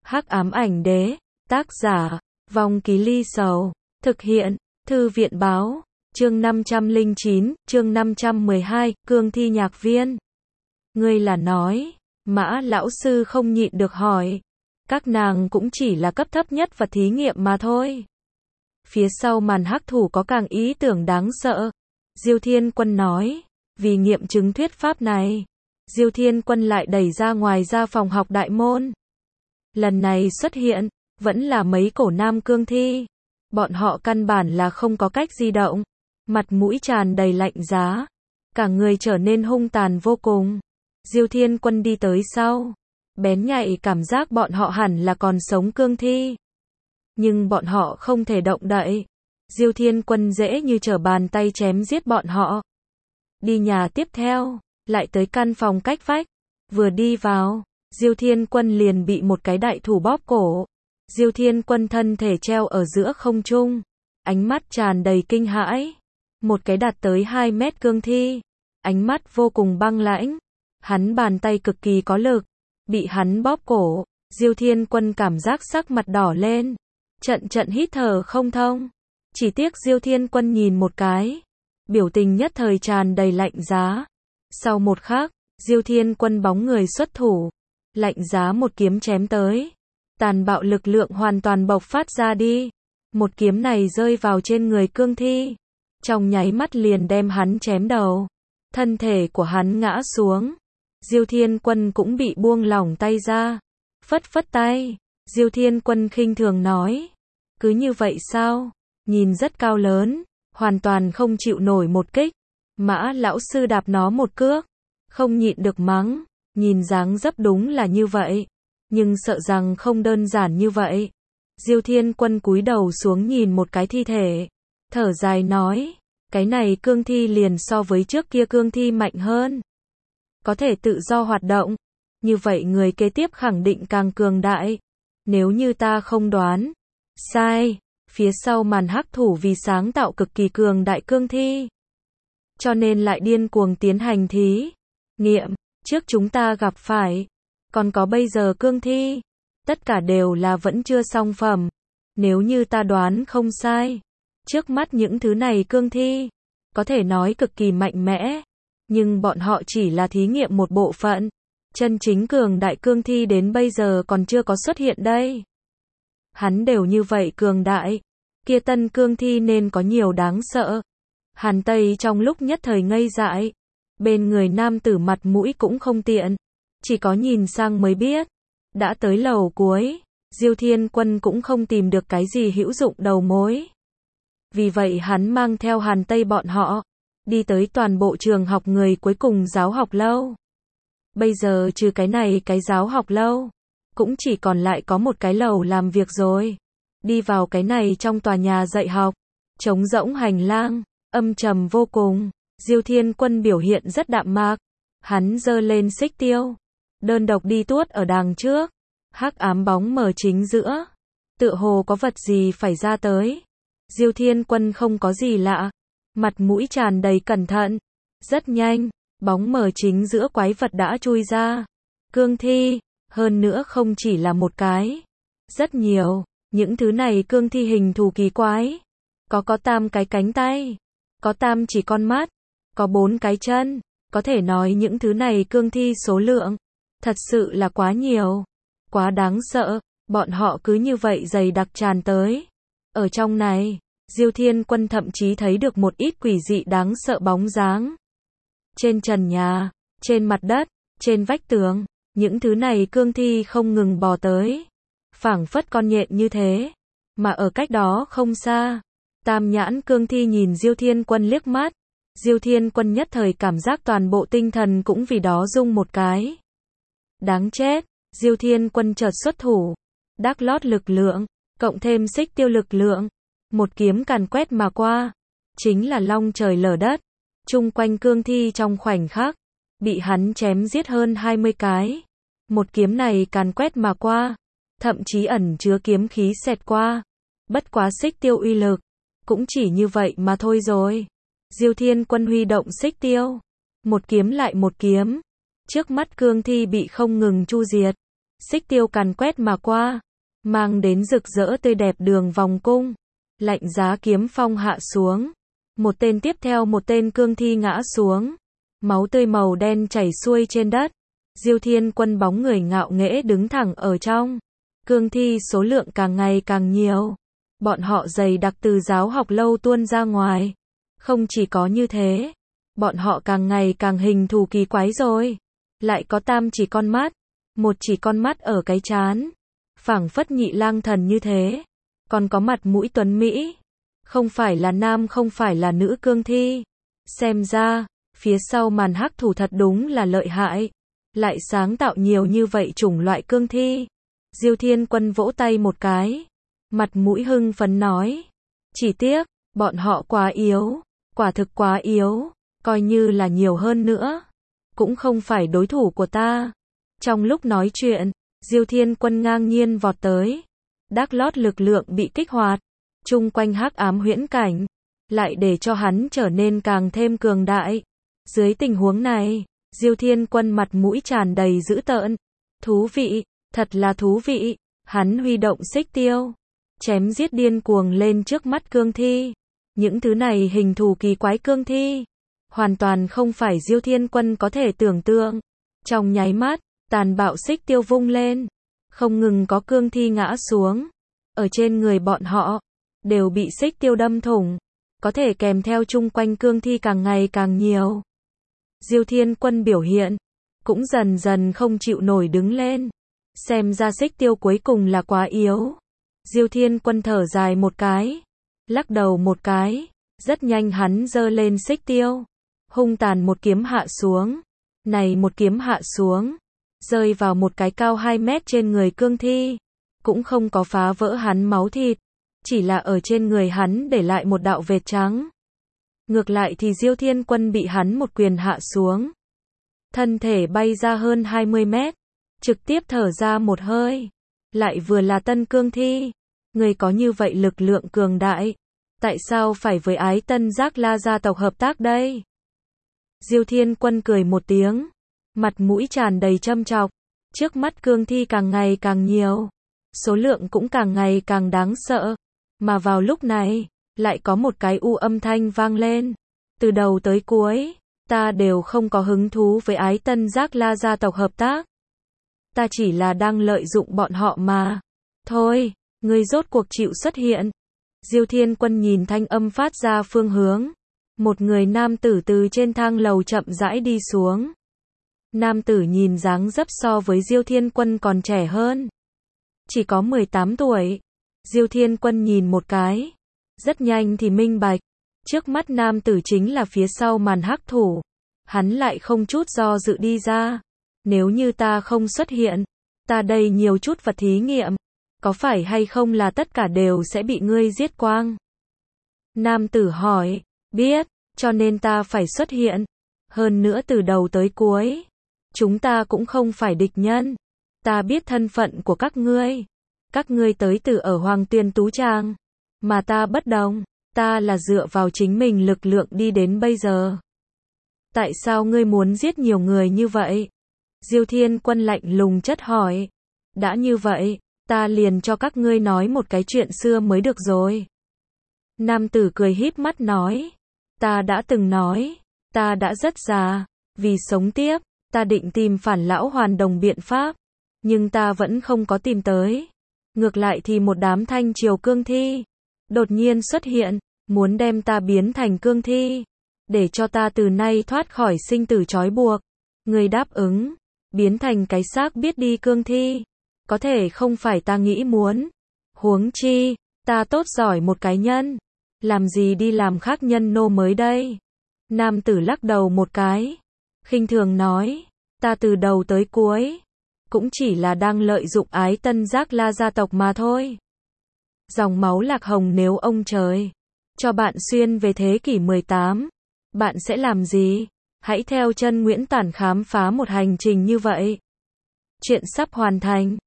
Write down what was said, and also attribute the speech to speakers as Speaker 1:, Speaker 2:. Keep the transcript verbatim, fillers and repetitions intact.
Speaker 1: Hắc ám ảnh đế, tác giả, Vong Ký Ly Sầu, thực hiện, Thư viện báo, chương năm trăm lẻ chín, chương năm trăm mười hai, cương thi nhạc viên. Ngươi là nói, Mã lão sư không nhịn được hỏi, các nàng cũng chỉ là cấp thấp nhất vật thí nghiệm mà thôi. Phía sau màn hắc thủ có càng ý tưởng đáng sợ. Diêu Thiên Quân nói, vì nghiệm chứng thuyết pháp này, Diêu Thiên Quân lại đẩy ra ngoài ra phòng học đại môn. Lần này xuất hiện, vẫn là mấy cổ nam cương thi. Bọn họ căn bản là không có cách di động. Mặt mũi tràn đầy lạnh giá. Cả người trở nên hung tàn vô cùng. Diêu Thiên Quân đi tới sau. Bén nhạy cảm giác bọn họ hẳn là còn sống cương thi. Nhưng bọn họ không thể động đậy. Diêu Thiên Quân dễ như trở bàn tay chém giết bọn họ. Đi nhà tiếp theo, lại tới căn phòng cách vách. Vừa đi vào, Diêu Thiên Quân liền bị một cái đại thủ bóp cổ. Diêu Thiên Quân thân thể treo ở giữa không trung, ánh mắt tràn đầy kinh hãi. Một cái đạt tới hai mét cương thi, ánh mắt vô cùng băng lãnh. Hắn bàn tay cực kỳ có lực, bị hắn bóp cổ, Diêu Thiên Quân cảm giác sắc mặt đỏ lên, trận trận hít thở không thông. Chỉ tiếc Diêu Thiên Quân nhìn một cái, biểu tình nhất thời tràn đầy lạnh giá. Sau một khắc, Diêu Thiên Quân bóng người xuất thủ, lạnh giá một kiếm chém tới. Tàn bạo lực lượng hoàn toàn bộc phát ra đi. Một kiếm này rơi vào trên người cương thi, trong nháy mắt liền đem hắn chém đầu. Thân thể của hắn ngã xuống. Diêu Thiên Quân cũng bị buông lỏng tay ra. Phất phất tay, Diêu Thiên Quân khinh thường nói, cứ như vậy sao? Nhìn rất cao lớn, hoàn toàn không chịu nổi một kích. Mã lão sư đạp nó một cước, không nhịn được mắng, nhìn dáng dấp đúng là như vậy, nhưng sợ rằng không đơn giản như vậy. Diêu Thiên Quân cúi đầu xuống nhìn một cái thi thể, thở dài nói, cái này cương thi liền so với trước kia cương thi mạnh hơn, có thể tự do hoạt động, như vậy người kế tiếp khẳng định càng cường đại. Nếu như ta không đoán sai, phía sau màn hắc thủ vì sáng tạo cực kỳ cường đại cương thi, cho nên lại điên cuồng tiến hành thí nghiệm. Trước chúng ta gặp phải, còn có bây giờ cương thi, tất cả đều là vẫn chưa xong phẩm. Nếu như ta đoán không sai, trước mắt những thứ này cương thi, có thể nói cực kỳ mạnh mẽ, nhưng bọn họ chỉ là thí nghiệm một bộ phận. Chân chính cường đại cương thi đến bây giờ còn chưa có xuất hiện đây. Hắn đều như vậy cường đại, kia tân cương thi nên có nhiều đáng sợ. Hàn Tây trong lúc nhất thời ngây dại, bên người nam tử mặt mũi cũng không tiện, chỉ có nhìn sang mới biết. Đã tới lầu cuối, Diêu Thiên Quân cũng không tìm được cái gì hữu dụng đầu mối. Vì vậy hắn mang theo Hàn Tây bọn họ, đi tới toàn bộ trường học người cuối cùng giáo học lâu. Bây giờ trừ cái này cái giáo học lâu, cũng chỉ còn lại có một cái lầu làm việc rồi. Đi vào cái này trong tòa nhà dạy học, trống rỗng hành lang, âm trầm vô cùng. Diêu Thiên Quân biểu hiện rất đạm mạc, hắn giơ lên xích tiêu, đơn độc đi tuốt ở đằng trước, hắc ám bóng mờ chính giữa, tựa hồ có vật gì phải ra tới. Diêu Thiên Quân không có gì lạ, mặt mũi tràn đầy cẩn thận. Rất nhanh, bóng mờ chính giữa quái vật đã chui ra. Cương thi, hơn nữa không chỉ là một cái, rất nhiều. Những thứ này cương thi hình thù kỳ quái, có có tam cái cánh tay, có tam chỉ con mắt, có bốn cái chân. Có thể nói những thứ này cương thi số lượng thật sự là quá nhiều, quá đáng sợ. Bọn họ cứ như vậy dày đặc tràn tới. Ở trong này, Diêu Thiên Quân thậm chí thấy được một ít quỷ dị đáng sợ bóng dáng. Trên trần nhà, trên mặt đất, trên vách tường, những thứ này cương thi không ngừng bò tới, phảng phất con nhện như thế. Mà ở cách đó không xa, tam nhãn cương thi nhìn Diêu Thiên Quân liếc mắt. Diêu Thiên Quân nhất thời cảm giác toàn bộ tinh thần cũng vì đó rung một cái. Đáng chết, Diêu Thiên Quân chợt xuất thủ, đắc lót lực lượng, cộng thêm xích tiêu lực lượng, một kiếm càn quét mà qua, chính là long trời lở đất. Chung quanh cương thi trong khoảnh khắc, bị hắn chém giết hơn hai mươi cái. Một kiếm này càn quét mà qua, thậm chí ẩn chứa kiếm khí xẹt qua. Bất quá xích tiêu uy lực, cũng chỉ như vậy mà thôi rồi. Diêu Thiên Quân huy động xích tiêu, một kiếm lại một kiếm, trước mắt cương thi bị không ngừng chu diệt. xích tiêu càn quét mà qua, mang đến rực rỡ tươi đẹp đường vòng cung. Lạnh giá kiếm phong hạ xuống, một tên tiếp theo một tên cương thi ngã xuống, máu tươi màu đen chảy xuôi trên đất. Diêu Thiên Quân bóng người ngạo nghễ đứng thẳng ở trong. Cương thi số lượng càng ngày càng nhiều. Bọn họ dày đặc từ giáo học lâu tuôn ra ngoài. Không chỉ có như thế, bọn họ càng ngày càng hình thù kỳ quái rồi. Lại có tam chỉ con mắt, một chỉ con mắt ở cái trán, phảng phất nhị lang thần như thế. Còn có mặt mũi tuấn Mỹ, không phải là nam không phải là nữ cương thi. Xem ra, phía sau màn hắc thủ thật đúng là lợi hại, lại sáng tạo nhiều như vậy chủng loại cương thi. Diêu Thiên Quân vỗ tay một cái, mặt mũi hưng phấn nói, chỉ tiếc, bọn họ quá yếu, quả thực quá yếu, coi như là nhiều hơn nữa, cũng không phải đối thủ của ta. Trong lúc nói chuyện, Diêu Thiên Quân ngang nhiên vọt tới, đắc lót lực lượng bị kích hoạt, chung quanh hắc ám huyễn cảnh, lại để cho hắn trở nên càng thêm cường đại. Dưới tình huống này, Diêu Thiên Quân mặt mũi tràn đầy dữ tợn. Thú vị, thật là thú vị. Hắn huy động xích tiêu, chém giết điên cuồng lên trước mắt cương thi. Những thứ này hình thù kỳ quái cương thi, hoàn toàn không phải Diêu Thiên Quân có thể tưởng tượng. Trong nháy mắt, tàn bạo xích tiêu vung lên, không ngừng có cương thi ngã xuống. Ở trên người bọn họ, đều bị xích tiêu đâm thủng, có thể kèm theo chung quanh cương thi càng ngày càng nhiều. Diêu Thiên Quân biểu hiện, cũng dần dần không chịu nổi đứng lên. Xem ra xích tiêu cuối cùng là quá yếu. Diêu Thiên Quân thở dài một cái, lắc đầu một cái, rất nhanh hắn giơ lên xích tiêu, hung tàn một kiếm hạ xuống. Này một kiếm hạ xuống, rơi vào một cái cao hai mét trên người cương thi, cũng không có phá vỡ hắn máu thịt, chỉ là ở trên người hắn để lại một đạo vệt trắng. Ngược lại thì Diêu Thiên Quân bị hắn một quyền hạ xuống, thân thể bay ra hơn hai mươi mét, trực tiếp thở ra một hơi. Lại vừa là tân cương thi, người có như vậy lực lượng cường đại, tại sao phải với Ái Tân Giác La gia tộc hợp tác đây? Diêu Thiên Quân cười một tiếng, mặt mũi tràn đầy châm chọc. Trước mắt cương thi càng ngày càng nhiều, số lượng cũng càng ngày càng đáng sợ. Mà vào lúc này, lại có một cái u âm thanh vang lên. Từ đầu tới cuối, ta đều không có hứng thú với Ái Tân Giác La gia tộc hợp tác. Ta chỉ là đang lợi dụng bọn họ mà. Thôi, ngươi rốt cuộc chịu xuất hiện. Diêu Thiên Quân nhìn thanh âm phát ra phương hướng. Một người nam tử từ trên thang lầu chậm rãi đi xuống. Nam tử nhìn dáng dấp so với Diêu Thiên Quân còn trẻ hơn, chỉ có mười tám tuổi. Diêu Thiên Quân nhìn một cái, rất nhanh thì minh bạch, trước mắt nam tử chính là phía sau màn hắc thủ. Hắn lại không chút do dự đi ra. Nếu như ta không xuất hiện, ta đây nhiều chút vật thí nghiệm, có phải hay không là tất cả đều sẽ bị ngươi giết quang? Nam tử hỏi, biết, cho nên ta phải xuất hiện. Hơn nữa từ đầu tới cuối, chúng ta cũng không phải địch nhân. Ta biết thân phận của các ngươi. Các ngươi tới từ ở Hoàng Tuyền Tú Tràng, mà ta bất đồng, ta là dựa vào chính mình lực lượng đi đến bây giờ. Tại sao ngươi muốn giết nhiều người như vậy? Diêu Thiên Quân lạnh lùng chất hỏi. Đã như vậy, ta liền cho các ngươi nói một cái chuyện xưa mới được rồi. Nam tử cười híp mắt nói. Ta đã từng nói, ta đã rất già, vì sống tiếp, ta định tìm phản lão hoàn đồng biện pháp, nhưng ta vẫn không có tìm tới. Ngược lại thì một đám thanh triều cương thi đột nhiên xuất hiện, muốn đem ta biến thành cương thi, để cho ta từ nay thoát khỏi sinh tử trói buộc. Người đáp ứng, biến thành cái xác biết đi cương thi, có thể không phải ta nghĩ muốn. Huống chi, ta tốt giỏi một cái nhân, làm gì đi làm khác nhân nô mới đây? Nam tử lắc đầu một cái, khinh thường nói, ta từ đầu tới cuối, cũng chỉ là đang lợi dụng Ái Tân Giác La gia tộc mà thôi. Dòng máu Lạc Hồng nếu ông trời cho bạn xuyên về thế kỷ mười tám, bạn sẽ làm gì? Hãy theo chân Nguyễn Tản khám phá một hành trình như vậy. Chuyện sắp hoàn thành.